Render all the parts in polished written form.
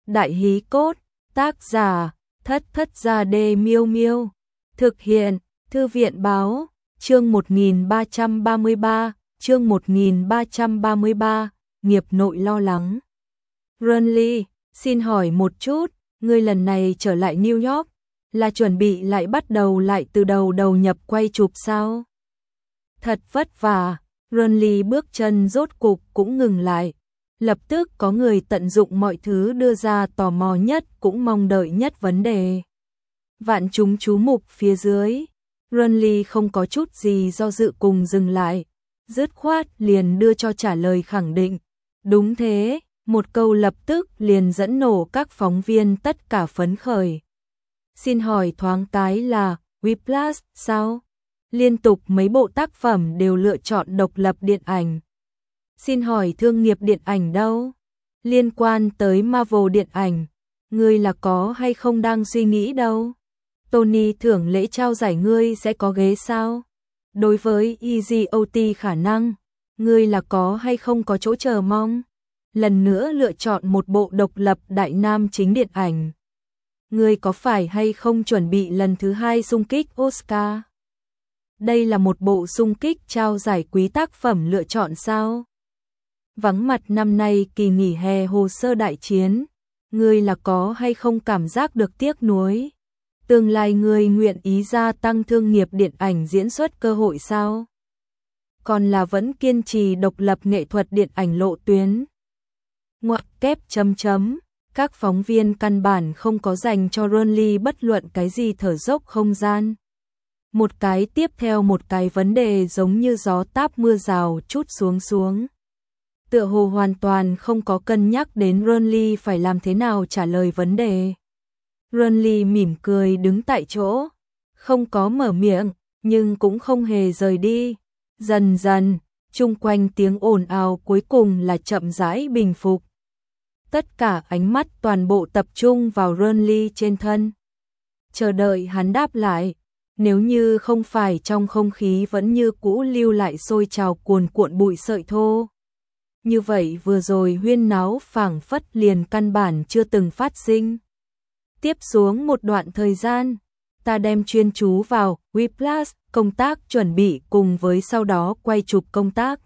Đại hí cốt, tác giả, Thất Thất Gia Đê Miêu Miêu. Thực hiện, Thư viện báo, chương 1333, nghiệp nội lo lắng. Renly, xin hỏi một chút, ngươi lần này trở lại New York, là chuẩn bị lại bắt đầu lại từ đầu nhập quay chụp sao? Thật vất vả, Renly bước chân rốt cục cũng ngừng lại. Lập tức có người tận dụng mọi thứ đưa ra tò mò nhất cũng mong đợi nhất vấn đề. Vạn chúng chú mục phía dưới, Renly không có chút gì do dự cùng dừng lại, dứt khoát liền đưa cho trả lời khẳng định. Đúng thế, một câu lập tức liền dẫn nổ các phóng viên tất cả phấn khởi. Xin hỏi thoáng cái là Whiplash sao? Liên tục mấy bộ tác phẩm đều lựa chọn độc lập điện ảnh. Xin hỏi thương nghiệp điện ảnh đâu? Liên quan tới Marvel điện ảnh, ngươi là có hay không đang suy nghĩ đâu? Tony thưởng lễ trao giải ngươi sẽ có ghế sao? Đối với EGOT khả năng, ngươi là có hay không có chỗ chờ mong? Lần nữa lựa chọn một bộ độc lập đại nam chính điện ảnh. Ngươi có phải hay không chuẩn bị lần thứ 2 xung kích Oscar? Đây là một bộ xung kích trao giải quý tác phẩm lựa chọn sao? Vắng mặt năm nay kỳ nghỉ hè hồ sơ đại chiến, ngươi là có hay không cảm giác được tiếc nuối? Tương lai ngươi nguyện ý gia tăng thương nghiệp điện ảnh diễn xuất cơ hội sao? Còn là vẫn kiên trì độc lập nghệ thuật điện ảnh lộ tuyến? Ngoặc kép chấm chấm, các phóng viên căn bản không có dành cho Renly bất luận cái gì thở dốc không gian. Một cái tiếp theo một cái vấn đề giống như gió táp mưa rào trút xuống. Tựa hồ hoàn toàn không có cân nhắc đến Renly phải làm thế nào trả lời vấn đề. Renly mỉm cười đứng tại chỗ, không có mở miệng, nhưng cũng không hề rời đi. Dần dần, chung quanh tiếng ồn ào cuối cùng là chậm rãi bình phục. Tất cả ánh mắt toàn bộ tập trung vào Renly trên thân. Chờ đợi hắn đáp lại, nếu như không phải trong không khí vẫn như cũ lưu lại sôi trào cuồn cuộn bụi sợi thô. Như vậy vừa rồi huyên náo phảng phất liền căn bản chưa từng phát sinh. Tiếp xuống một đoạn thời gian, ta đem chuyên chú vào Whiplash, công tác chuẩn bị cùng với sau đó quay chụp công tác.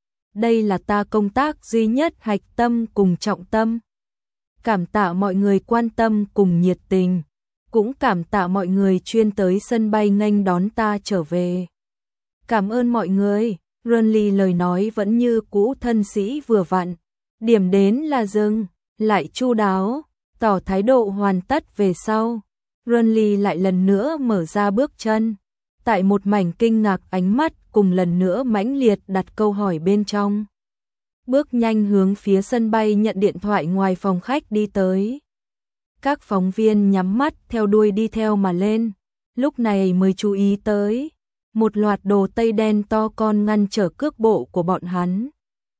Đây là ta công tác duy nhất hạch tâm cùng trọng tâm. Cảm tạ mọi người quan tâm cùng nhiệt tình, cũng cảm tạ mọi người chuyên tới sân bay nghênh đón ta trở về. Cảm ơn mọi người. Renly lời nói vẫn như cũ thân sĩ vừa vặn, điểm đến là dừng, lại chu đáo, tỏ thái độ hoàn tất về sau. Renly lại lần nữa mở ra bước chân, tại một mảnh kinh ngạc ánh mắt cùng lần nữa mãnh liệt đặt câu hỏi bên trong. Bước nhanh hướng phía sân bay nhận điện thoại ngoài phòng khách đi tới. Các phóng viên nhắm mắt theo đuôi đi theo mà lên, lúc này mới chú ý tới. Một loạt đồ tây đen to con ngăn trở cước bộ của bọn hắn.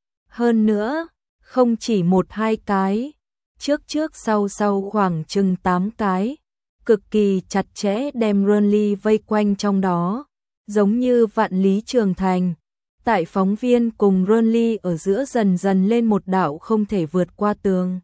Hơn nữa, không chỉ 1-2 cái, trước sau khoảng chừng 8 cái, cực kỳ chặt chẽ đem Renly vây quanh trong đó, giống như vạn lý trường thành. Tại phóng viên cùng Renly ở giữa dần dần lên một đạo không thể vượt qua tường.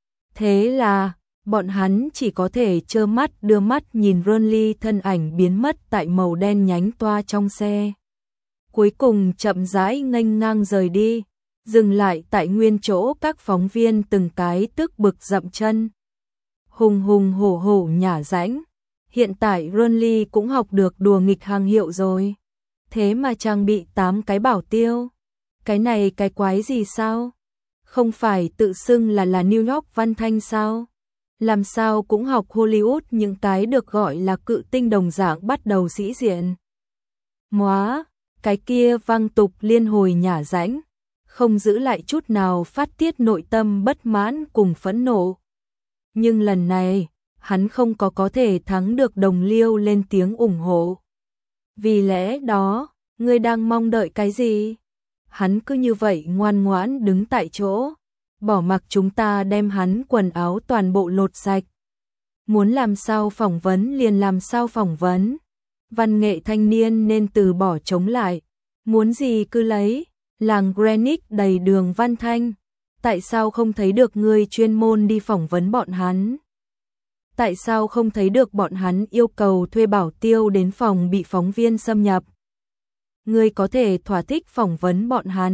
Thế là, bọn hắn chỉ có thể trơ mắt đưa mắt nhìn Renly thân ảnh biến mất tại màu đen nhánh toa trong xe. Cuối cùng chậm rãi nghênh ngang rời đi, dừng lại tại nguyên chỗ các phóng viên từng cái tức bực dậm chân. Hùng hổ nhả rãnh. Hiện tại Renly cũng học được đùa nghịch hàng hiệu rồi. Thế mà trang bị 8 cái bảo tiêu. Cái này cái quái gì sao? Không phải tự xưng là New York Văn Thanh sao? Làm sao cũng học Hollywood những cái được gọi là cự tinh đồng dạng bắt đầu sĩ diện. Móa, cái kia văng tục liên hồi nhả rãnh, không giữ lại chút nào phát tiết nội tâm bất mãn cùng phẫn nộ. Nhưng lần này, hắn không có thể thắng được đồng liêu lên tiếng ủng hộ. Vì lẽ đó, ngươi đang mong đợi cái gì? Hắn cứ như vậy ngoan ngoãn đứng tại chỗ, bỏ mặc chúng ta đem hắn quần áo toàn bộ lột sạch. Muốn làm sao phỏng vấn liền làm sao phỏng vấn. Văn nghệ thanh niên nên từ bỏ chống lại. Muốn gì cứ lấy, làng Greenwich đầy đường Văn Thanh. Tại sao không thấy được ngươi chuyên môn đi phỏng vấn bọn hắn? Tại sao không thấy được bọn hắn yêu cầu thuê bảo tiêu đến phòng bị phóng viên xâm nhập? Ngươi có thể thỏa thích phỏng vấn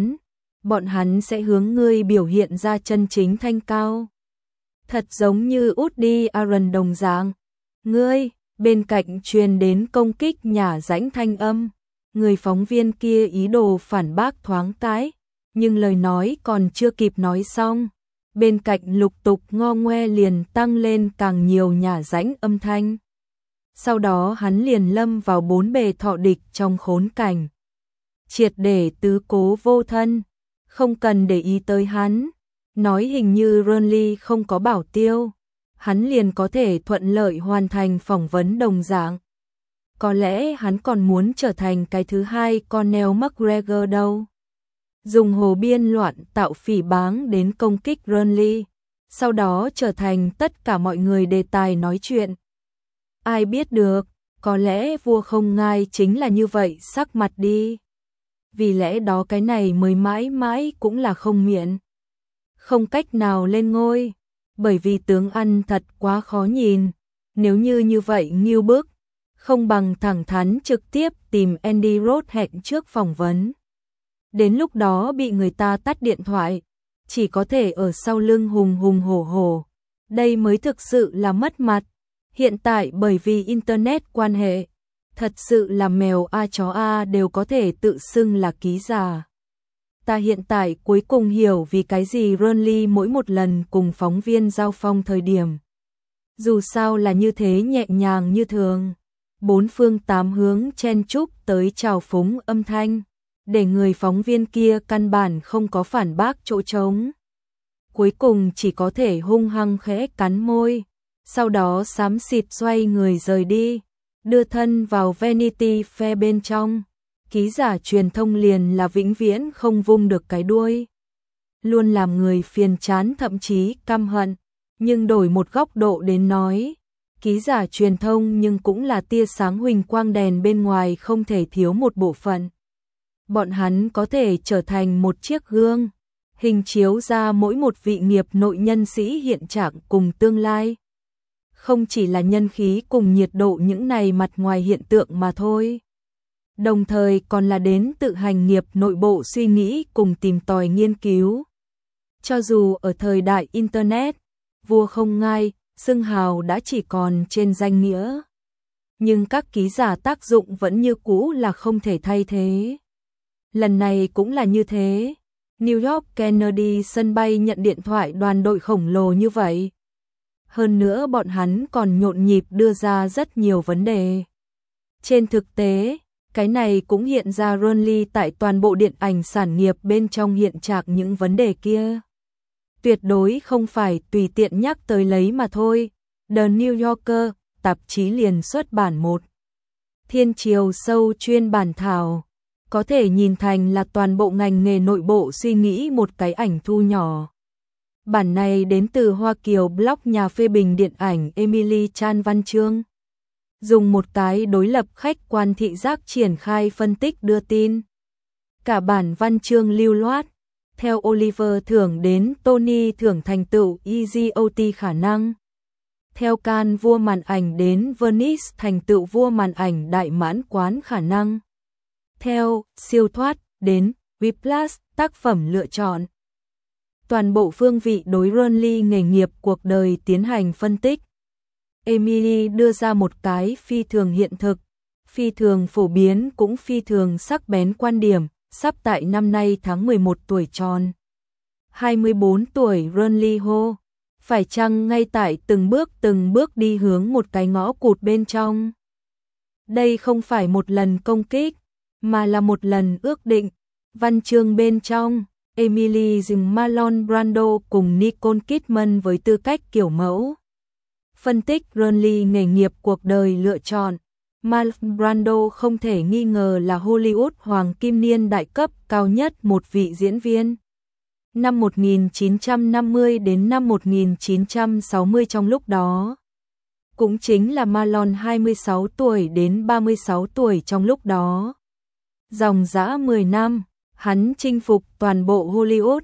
bọn hắn sẽ hướng ngươi biểu hiện ra chân chính thanh cao. Thật giống như Woody Allen đồng dạng. Ngươi, bên cạnh truyền đến công kích nhả rãnh thanh âm. Người phóng viên kia ý đồ phản bác thoáng cái, nhưng lời nói còn chưa kịp nói xong. Bên cạnh lục tục ngo ngoe liền tăng lên càng nhiều nhả rãnh âm thanh. Sau đó hắn liền lâm vào bốn bề thọ địch trong khốn cảnh. Triệt để tứ cố vô thân, không cần để ý tới hắn. Nói hình như Ronly không có bảo tiêu, hắn liền có thể thuận lợi hoàn thành phỏng vấn đồng dạng. Có lẽ hắn còn muốn trở thành cái thứ hai Conor McGregor đâu. Dùng hồ biên loạn tạo phỉ báng đến công kích Ronly, sau đó trở thành tất cả mọi người đề tài nói chuyện. Ai biết được, có lẽ vua không ngai chính là như vậy sắc mặt đi. Vì lẽ đó cái này mới mãi mãi cũng là không miệng. Không cách nào lên ngôi, bởi vì tướng ăn thật quá khó nhìn. Nếu như vậy nghiêu bức, không bằng thẳng thắn trực tiếp tìm Andy Roth hẹn trước phỏng vấn. Đến lúc đó bị người ta tắt điện thoại, chỉ có thể ở sau lưng hùng hùng hổ hổ. Đây mới thực sự là mất mặt. Hiện tại bởi vì Internet quan hệ, thật sự là mèo a chó a đều có thể tự xưng là ký giả. Ta hiện tại cuối cùng hiểu vì cái gì Ronly mỗi một lần cùng phóng viên giao phong thời điểm. Dù sao là như thế nhẹ nhàng như thường. Bốn phương tám hướng chen chúc tới chào phúng âm thanh, để người phóng viên kia căn bản không có phản bác chỗ trống. Cuối cùng chỉ có thể hung hăng khẽ cắn môi, sau đó xám xịt xoay người rời đi, đưa thân vào Vanity Fair bên trong. Ký giả truyền thông liền là vĩnh viễn không vung được cái đuôi. Luôn làm người phiền chán thậm chí căm hận, nhưng đổi một góc độ đến nói, ký giả truyền thông nhưng cũng là tia sáng huỳnh quang đèn bên ngoài không thể thiếu một bộ phận. Bọn hắn có thể trở thành một chiếc gương, hình chiếu ra mỗi một vị nghiệp nội nhân sĩ hiện trạng cùng tương lai. Không chỉ là nhân khí cùng nhiệt độ những này mặt ngoài hiện tượng mà thôi. Đồng thời còn là đến tự hành nghiệp nội bộ suy nghĩ cùng tìm tòi nghiên cứu. Cho dù ở thời đại Internet, vua không ngai, xưng hào đã chỉ còn trên danh nghĩa. Nhưng các ký giả tác dụng vẫn như cũ là không thể thay thế. Lần này cũng là như thế. New York Kennedy sân bay nhận điện thoại đoàn đội khổng lồ như vậy. Hơn nữa bọn hắn còn nhộn nhịp đưa ra rất nhiều vấn đề. Trên thực tế, cái này cũng hiện ra Ronly tại toàn bộ điện ảnh sản nghiệp bên trong hiện trạng những vấn đề kia. Tuyệt đối không phải tùy tiện nhắc tới lấy mà thôi. The New Yorker, tạp chí liền xuất bản một thiên triều sâu chuyên bản thảo. Có thể nhìn thành là toàn bộ ngành nghề nội bộ suy nghĩ một cái ảnh thu nhỏ. Bản này đến từ Hoa Kiều blog nhà phê bình điện ảnh Emily Chan Văn Chương. Dùng một cái đối lập khách quan thị giác triển khai phân tích đưa tin. Cả bản văn chương lưu loát, theo Oliver thưởng đến Tony thưởng thành tựu EGOT khả năng. Theo Cannes vua màn ảnh đến Venice thành tựu vua màn ảnh đại mãn quán khả năng. Theo siêu thoát đến Whiplash tác phẩm lựa chọn. Toàn bộ phương vị đối Ronly nghề nghiệp cuộc đời tiến hành phân tích. Emily đưa ra một cái phi thường hiện thực, phi thường phổ biến cũng phi thường sắc bén quan điểm, sắp tại năm nay tháng 11 tuổi tròn. 24 tuổi Ronly hô, phải chăng ngay tại từng bước đi hướng một cái ngõ cụt bên trong. Đây không phải một lần công kích, mà là một lần ước định. Văn chương bên trong, Emily dùng Marlon Brando cùng Nicole Kidman với tư cách kiểu mẫu. Phân tích Ronly nghề nghiệp cuộc đời lựa chọn. Marlon Brando không thể nghi ngờ là Hollywood hoàng kim niên đại cấp cao nhất một vị diễn viên. Năm 1950 đến năm 1960 trong lúc đó. Cũng chính là Marlon 26 tuổi đến 36 tuổi trong lúc đó. Dòng dã 10 năm, hắn chinh phục toàn bộ Hollywood,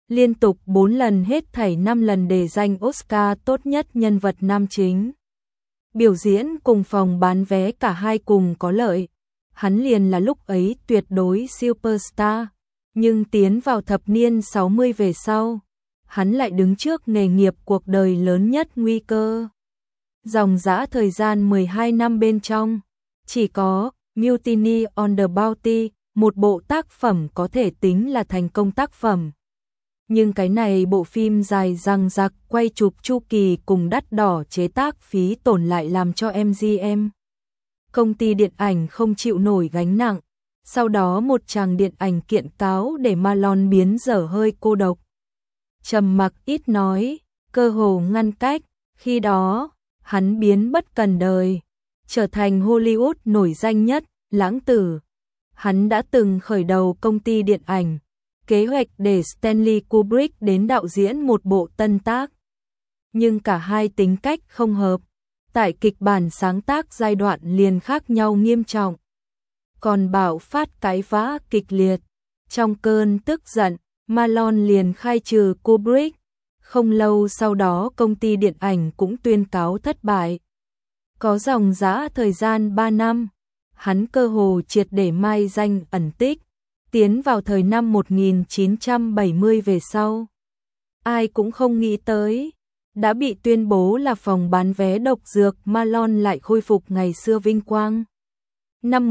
liên tục 4 lần hết thảy 5 lần để giành Oscar tốt nhất nhân vật nam chính. Biểu diễn cùng phòng bán vé cả hai cùng có lợi, hắn liền là lúc ấy tuyệt đối superstar, nhưng tiến vào thập niên 60 về sau, hắn lại đứng trước nghề nghiệp cuộc đời lớn nhất nguy cơ. Dòng dã thời gian 12 năm bên trong, chỉ có Mutiny on the Bounty, một bộ tác phẩm có thể tính là thành công tác phẩm. Nhưng cái này bộ phim dài dằng dặc, quay chụp chu kỳ cùng đắt đỏ chế tác phí tổn lại làm cho MGM, công ty điện ảnh không chịu nổi gánh nặng. Sau đó một tràng điện ảnh kiện cáo để Marlon biến dở hơi cô độc, trầm mặc ít nói, cơ hồ ngăn cách. Khi đó, hắn biến bất cần đời, trở thành Hollywood nổi danh nhất, lãng tử. Hắn đã từng khởi đầu công ty điện ảnh, kế hoạch để Stanley Kubrick đến đạo diễn một bộ tân tác. Nhưng cả hai tính cách không hợp, tại kịch bản sáng tác giai đoạn liền khác nhau nghiêm trọng. Còn bạo phát cãi vã kịch liệt, trong cơn tức giận, Marlon liền khai trừ Kubrick. Không lâu sau đó công ty điện ảnh cũng tuyên cáo thất bại. Có dòng dã thời gian 3 năm, hắn cơ hồ triệt để mai danh ẩn tích, tiến vào thời năm 1970 về sau. Ai cũng không nghĩ tới, đã bị tuyên bố là phòng bán vé độc dược, Marlon lại khôi phục ngày xưa vinh quang. Năm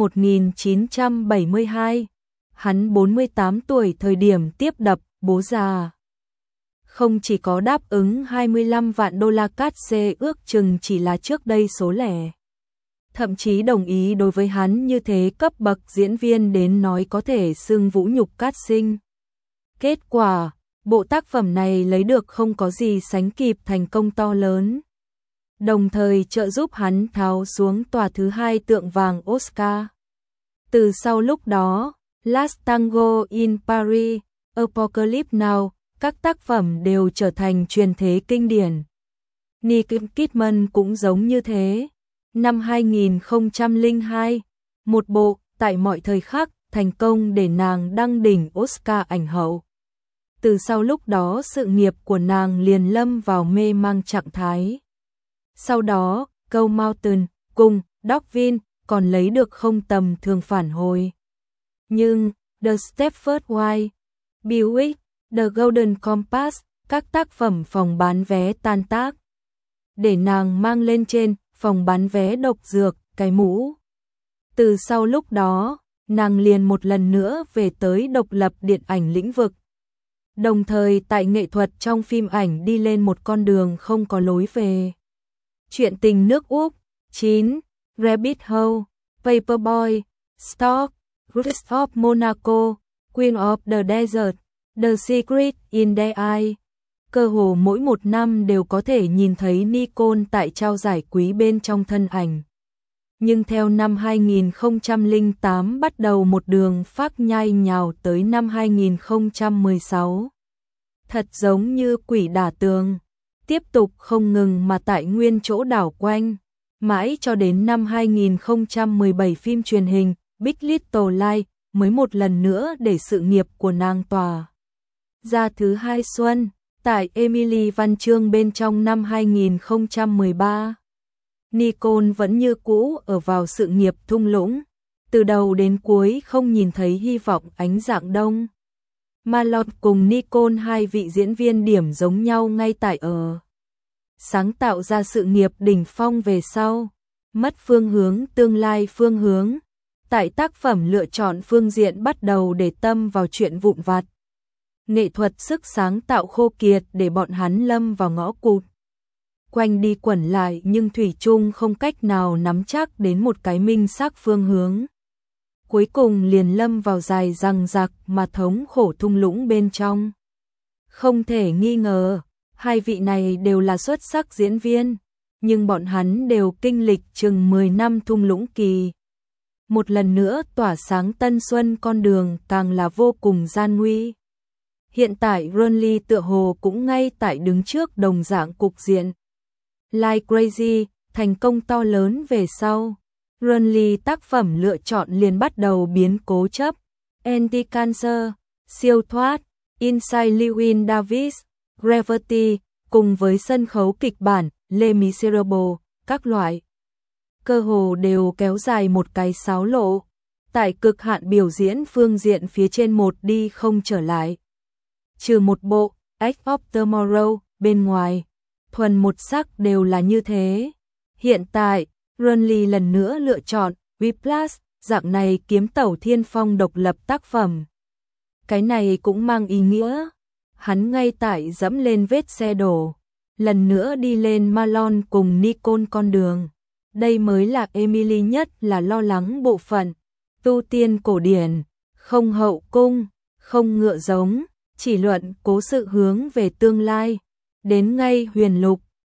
1972, hắn 48 tuổi thời điểm tiếp đập Bố Già. Không chỉ có đáp ứng 25 vạn đô la cát xê, ước chừng chỉ là trước đây số lẻ. Thậm chí đồng ý đối với hắn như thế cấp bậc diễn viên đến nói có thể xưng vũ nhục cát sinh. Kết quả, bộ tác phẩm này lấy được không có gì sánh kịp thành công to lớn, đồng thời trợ giúp hắn tháo xuống tòa thứ 2 tượng vàng Oscar. Từ sau lúc đó, Last Tango in Paris, Apocalypse Now, các tác phẩm đều trở thành truyền thế kinh điển. Nicole Kidman cũng giống như thế. Năm 2002, một bộ Tại mọi thời khắc thành công để nàng đăng đỉnh Oscar ảnh hậu. Từ sau lúc đó sự nghiệp của nàng liền lâm vào mê mang trạng thái. Sau đó, Cold Mountain cùng Dogville còn lấy được không tầm thường phản hồi. Nhưng The Stepford Wife, Buick, The Golden Compass, các tác phẩm phòng bán vé tan tác, để nàng mang lên trên phòng bán vé độc dược cái mũ. Từ sau lúc đó, nàng liền một lần nữa về tới độc lập điện ảnh lĩnh vực. Đồng thời tại nghệ thuật trong phim ảnh đi lên một con đường không có lối về. Chuyện tình nước Úc, 9, Rabbit Hole, Paperboy, Stock, Roots of Monaco, Queen of the Desert, The Secret in the Eye. Cơ hồ mỗi một năm đều có thể nhìn thấy Nicole tại trao giải quý bên trong thân ảnh. Nhưng theo năm 2008 bắt đầu một đường phác nhai nhào tới năm 2016. Thật giống như quỷ đả tường, tiếp tục không ngừng mà tại nguyên chỗ đảo quanh, mãi cho đến năm 2017 phim truyền hình Big Little Lies mới một lần nữa để sự nghiệp của nàng tỏa ra thứ hai xuân. Tại Emily Văn Chương bên trong năm 2013, Nicole vẫn như cũ ở vào sự nghiệp thung lũng, từ đầu đến cuối không nhìn thấy hy vọng ánh dạng đông. Marlon cùng Nicole hai vị diễn viên điểm giống nhau ngay tại ở sáng tạo ra sự nghiệp đỉnh phong về sau, mất phương hướng tương lai phương hướng, tại tác phẩm lựa chọn phương diện bắt đầu để tâm vào chuyện vụn vặt. Nghệ thuật sức sáng tạo khô kiệt để bọn hắn lâm vào ngõ cụt. Quanh đi quẩn lại nhưng thủy chung không cách nào nắm chắc đến một cái minh xác phương hướng. Cuối cùng liền lâm vào dài dằng dặc mà thống khổ thung lũng bên trong. Không thể nghi ngờ, hai vị này đều là xuất sắc diễn viên, nhưng bọn hắn đều kinh lịch chừng 10 năm thung lũng kỳ. Một lần nữa tỏa sáng tân xuân con đường càng là vô cùng gian nguy. Hiện tại Ronly tựa hồ cũng ngay tại đứng trước đồng dạng cục diện. Like Crazy, thành công to lớn về sau, Ronly tác phẩm lựa chọn liền bắt đầu biến cố chấp. Anti-Cancer, Siêu thoát, Inside Llewyn Davis, Gravity, cùng với sân khấu kịch bản Les Miserables, các loại. Cơ hồ đều kéo dài một cái sáo lộ. Tại cực hạn biểu diễn phương diện phía trên một đi không trở lại. Trừ một bộ, Edge of Tomorrow, bên ngoài, thuần một sắc đều là như thế. Hiện tại, Burnley lần nữa lựa chọn Whiplash, dạng này kiếm tẩu thiên phong độc lập tác phẩm. Cái này cũng mang ý nghĩa, hắn ngay tại dẫm lên vết xe đổ, lần nữa đi lên Marlon cùng Nicole con đường. Đây mới là Emily nhất là lo lắng bộ phận. Tu tiên cổ điển, không hậu cung, không ngựa giống, chỉ luận cố sự hướng về tương lai. Đến ngay huyền lục,